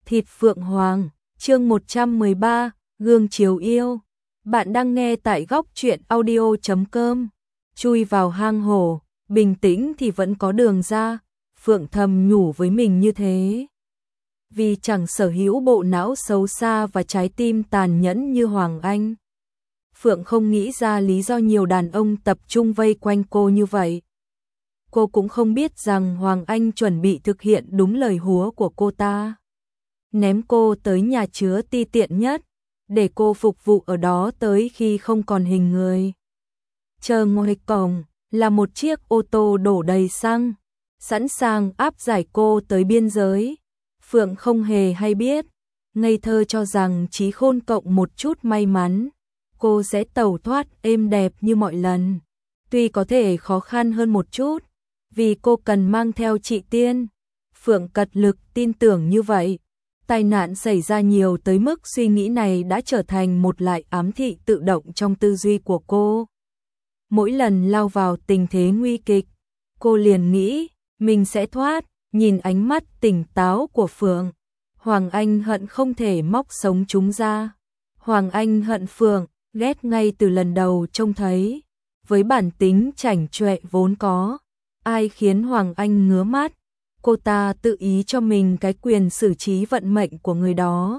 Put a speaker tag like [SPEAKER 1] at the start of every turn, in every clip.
[SPEAKER 1] Thịt Phượng Hoàng, chương 113, Gương chiếu yêu. Bạn đang nghe tại góc truyện audio.com. Chui vào hang hổ, bình tĩnh thì vẫn có đường ra, Phượng thầm nhủ với mình như thế. Vì chẳng sở hữu bộ não xấu xa và trái tim tàn nhẫn như Hoàng Anh. Phượng không nghĩ ra lý do nhiều đàn ông tập trung vây quanh cô như vậy. Cô cũng không biết rằng Hoàng Anh chuẩn bị thực hiện đúng lời hứa của cô ta. Ném cô tới nhà chứa ti tiện nhất, để cô phục vụ ở đó tới khi không còn hình người. Chờ ngoài cổng là một chiếc ô tô đổ đầy xăng, sẵn sàng áp giải cô tới biên giới. Phượng không hề hay biết, ngây thơ cho rằng trí khôn cộng một chút may mắn, cô sẽ tẩu thoát êm đẹp như mọi lần. Tuy có thể khó khăn hơn một chút, vì cô cần mang theo chị Tiên. Phượng cật lực tin tưởng như vậy. Tai nạn xảy ra nhiều tới mức suy nghĩ này đã trở thành một loại ám thị tự động trong tư duy của cô. Mỗi lần lao vào tình thế nguy kịch, cô liền nghĩ mình sẽ thoát. Nhìn ánh mắt tỉnh táo của Phượng, Hoàng Anh hận không thể móc sống chúng ra. Hoàng Anh hận Phượng, ghét ngay từ lần đầu trông thấy. Với bản tính chảnh chọe vốn có, ai khiến Hoàng Anh ngứa mắt, cô ta tự ý cho mình cái quyền xử trí vận mệnh của người đó.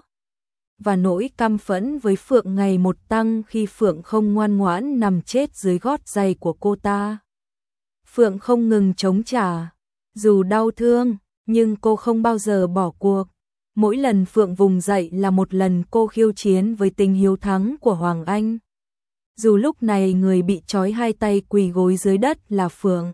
[SPEAKER 1] Và nỗi căm phẫn với Phượng ngày một tăng khi Phượng không ngoan ngoãn nằm chết dưới gót giày của cô ta. Phượng không ngừng chống trả. Dù đau thương, nhưng cô không bao giờ bỏ cuộc. Mỗi lần Phượng vùng dậy là một lần cô khiêu chiến với tình hiếu thắng của Hoàng Anh. Dù lúc này người bị trói hai tay quỳ gối dưới đất là Phượng,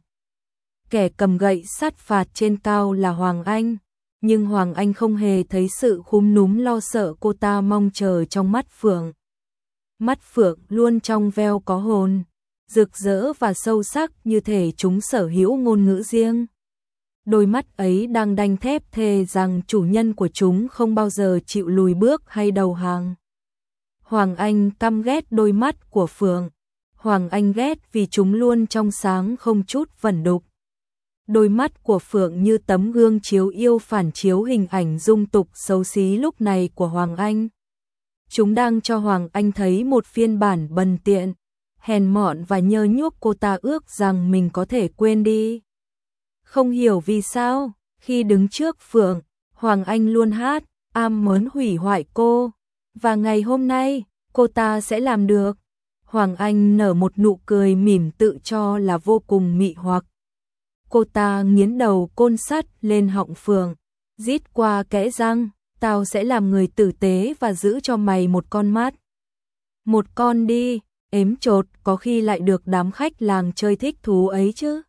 [SPEAKER 1] kẻ cầm gậy sát phạt trên cao là Hoàng Anh, nhưng Hoàng Anh không hề thấy sự khúm núm lo sợ cô ta mong chờ trong mắt Phượng. Mắt Phượng luôn trong veo có hồn, rực rỡ và sâu sắc như thể chúng sở hữu ngôn ngữ riêng. Đôi mắt ấy đang đanh thép thề rằng chủ nhân của chúng không bao giờ chịu lùi bước hay đầu hàng. Hoàng Anh căm ghét đôi mắt của Phượng. Hoàng Anh ghét vì chúng luôn trong sáng không chút vẩn đục. Đôi mắt của Phượng như tấm gương chiếu yêu phản chiếu hình ảnh dung tục xấu xí lúc này của Hoàng Anh. Chúng đang cho Hoàng Anh thấy một phiên bản bần tiện, hèn mọn và nhơ nhuốc cô ta ước rằng mình có thể quên đi. Không hiểu vì sao, khi đứng trước Phượng, Hoàng Anh luôn hát, muốn hủy hoại cô. Và ngày hôm nay, cô ta sẽ làm được. Hoàng Anh nở một nụ cười mỉm tự cho là vô cùng mị hoặc. Cô ta nghiến đầu côn sắt lên họng Phượng, rít qua kẽ răng, tao sẽ làm người tử tế và giữ cho mày một con mắt. Một con đi, ếm chột có khi lại được đám khách làng chơi thích thú ấy chứ.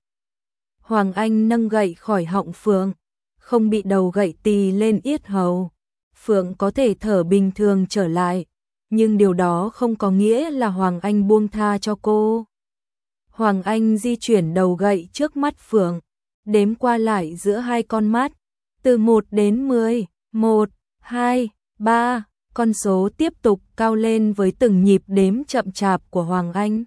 [SPEAKER 1] Hoàng Anh nâng gậy khỏi họng Phượng, không bị đầu gậy tì lên yết hầu. Phượng có thể thở bình thường trở lại, nhưng điều đó không có nghĩa là Hoàng Anh buông tha cho cô. Hoàng Anh di chuyển đầu gậy trước mắt Phượng, đếm qua lại giữa hai con mắt, từ 1 đến 10, 1, 2, 3, con số tiếp tục cao lên với từng nhịp đếm chậm chạp của Hoàng Anh.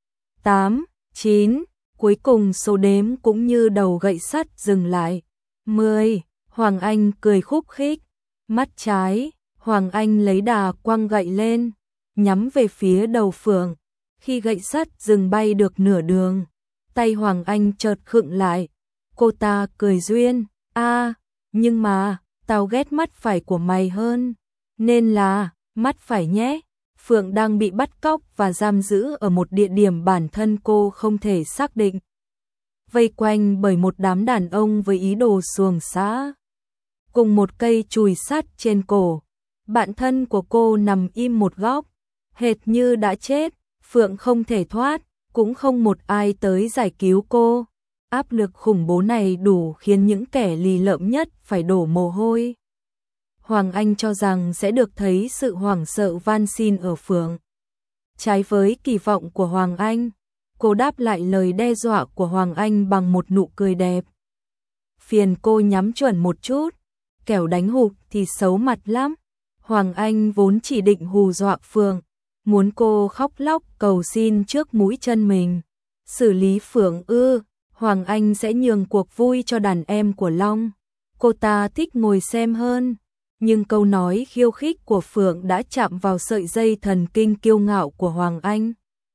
[SPEAKER 1] 8, 9, cuối cùng số đếm cũng như đầu gậy sắt dừng lại. 10, Hoàng Anh cười khúc khích. Mắt trái, Hoàng Anh lấy đà quăng gậy lên, nhắm về phía đầu Phượng. Khi gậy sắt dừng bay được nửa đường, tay Hoàng Anh chợt khựng lại. Cô ta cười duyên, nhưng mà, tao ghét mắt phải của mày hơn, nên là, mắt phải nhé. Phượng đang bị bắt cóc và giam giữ ở một địa điểm bản thân cô không thể xác định. Vây quanh bởi một đám đàn ông với ý đồ xuồng xã. Cùng một cây chùy sắt trên cổ, bạn thân của cô nằm im một góc, hệt như đã chết. Phượng không thể thoát, cũng không một ai tới giải cứu cô. Áp lực khủng bố này đủ khiến những kẻ lì lợm nhất phải đổ mồ hôi. Hoàng Anh cho rằng sẽ được thấy sự hoảng sợ van xin ở Phượng. Trái với kỳ vọng của Hoàng Anh, cô đáp lại lời đe dọa của Hoàng Anh bằng một nụ cười đẹp. Phiền cô nhắm chuẩn một chút, kẻo đánh hụt thì xấu mặt lắm. Hoàng Anh vốn chỉ định hù dọa Phượng, muốn cô khóc lóc cầu xin trước mũi chân mình. Xử lý Phượng Hoàng Anh sẽ nhường cuộc vui cho đàn em của Long. Cô ta thích ngồi xem hơn. Nhưng câu nói khiêu khích của Phượng đã chạm vào sợi dây thần kinh kiêu ngạo của Hoàng Anh.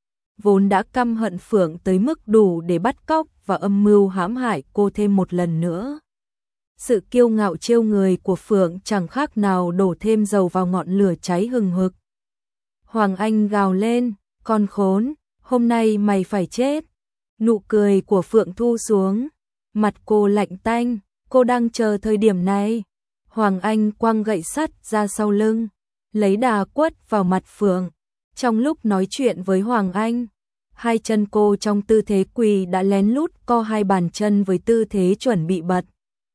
[SPEAKER 1] Vốn đã căm hận Phượng tới mức đủ để bắt cóc và âm mưu hãm hại cô thêm một lần nữa. Sự kiêu ngạo trêu người của Phượng chẳng khác nào đổ thêm dầu vào ngọn lửa cháy hừng hực. Hoàng Anh gào lên, con khốn, hôm nay mày phải chết. Nụ cười của Phượng thu xuống, mặt cô lạnh tanh, cô đang chờ thời điểm này. Hoàng Anh quăng gậy sắt ra sau lưng, lấy đà quất vào mặt Phượng. Trong lúc nói chuyện với Hoàng Anh, hai chân cô trong tư thế quỳ đã lén lút co hai bàn chân với tư thế chuẩn bị bật.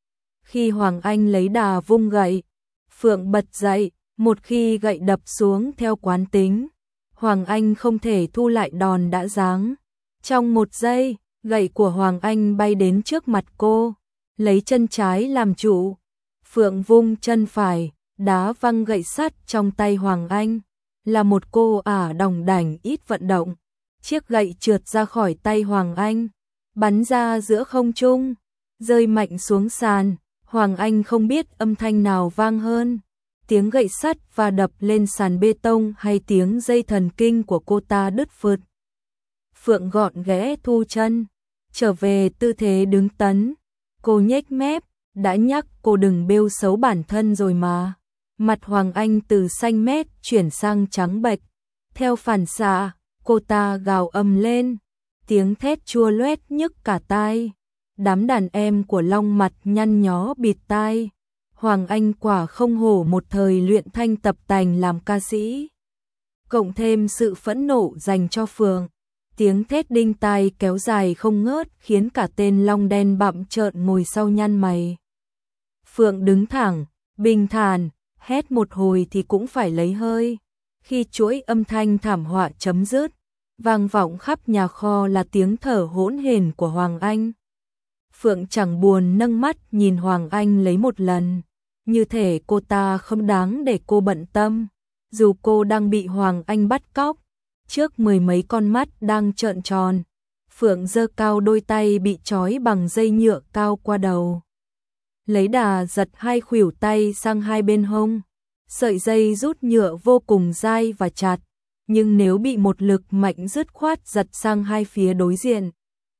[SPEAKER 1] Khi Hoàng Anh lấy đà vung gậy, Phượng bật dậy, một khi gậy đập xuống theo quán tính, Hoàng Anh không thể thu lại đòn đã giáng. Trong một giây, gậy của Hoàng Anh bay đến trước mặt cô, lấy chân trái làm trụ. Phượng vung chân phải, đá văng gậy sắt trong tay Hoàng Anh. Là một cô ả đòng đảnh ít vận động. Chiếc gậy trượt ra khỏi tay Hoàng Anh, bắn ra giữa không trung, rơi mạnh xuống sàn. Hoàng Anh không biết âm thanh nào vang hơn, tiếng gậy sắt và đập lên sàn bê tông hay tiếng dây thần kinh của cô ta đứt phượt. Phượng gọn ghẽ thu chân, trở về tư thế đứng tấn. Cô nhếch mép, đã nhắc cô đừng bêu xấu bản thân rồi mà. Mặt Hoàng Anh từ xanh mét chuyển sang trắng bệch. Theo phản xạ, cô ta gào ầm lên, tiếng thét chua loét nhức cả tai. Đám đàn em của Long mặt nhăn nhó bịt tai. Hoàng Anh quả không hổ một thời luyện thanh tập tành làm ca sĩ. Cộng thêm sự phẫn nộ dành cho Phượng, tiếng thét đinh tai kéo dài không ngớt khiến cả tên Long đen bặm trợn ngồi sau nhăn mày. Phượng đứng thẳng, bình thản, hét một hồi thì cũng phải lấy hơi. Khi chuỗi âm thanh thảm họa chấm dứt, vang vọng khắp nhà kho là tiếng thở hỗn hển của Hoàng Anh. Phượng chẳng buồn nâng mắt nhìn Hoàng Anh lấy một lần, như thể cô ta không đáng để cô bận tâm. Dù cô đang bị Hoàng Anh bắt cóc, trước mười mấy con mắt đang trợn tròn, Phượng giơ cao đôi tay bị trói bằng dây nhựa cao qua đầu. Lấy đà giật hai khuỷu tay sang hai bên hông. Sợi dây rút nhựa vô cùng dai và chặt, nhưng nếu bị một lực mạnh dứt khoát giật sang hai phía đối diện,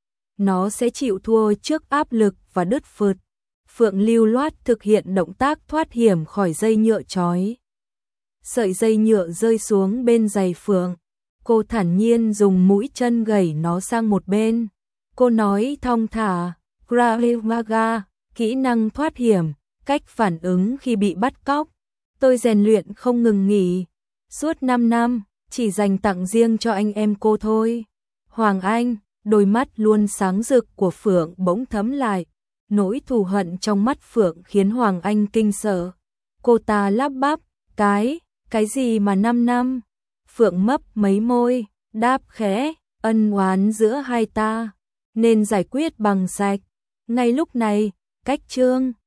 [SPEAKER 1] nó sẽ chịu thua trước áp lực và đứt phượt. Phượng lưu loát thực hiện động tác thoát hiểm khỏi dây nhựa trói. Sợi dây nhựa rơi xuống bên giày Phượng. Cô thản nhiên dùng mũi chân gẩy nó sang một bên. Cô nói thong thả, Krav Maga, kỹ năng thoát hiểm, cách phản ứng khi bị bắt cóc. Tôi rèn luyện không ngừng nghỉ, suốt 5 năm, chỉ dành tặng riêng cho anh em cô thôi. Hoàng Anh, đôi mắt luôn sáng rực của Phượng bỗng thấm lại. Nỗi thù hận trong mắt Phượng khiến Hoàng Anh kinh sợ. Cô ta lắp bắp, cái gì mà 5 năm? Phượng mấp mấy môi, đáp khẽ, ân oán giữa hai ta, nên giải quyết bằng sạch. Ngay lúc này, cách Trương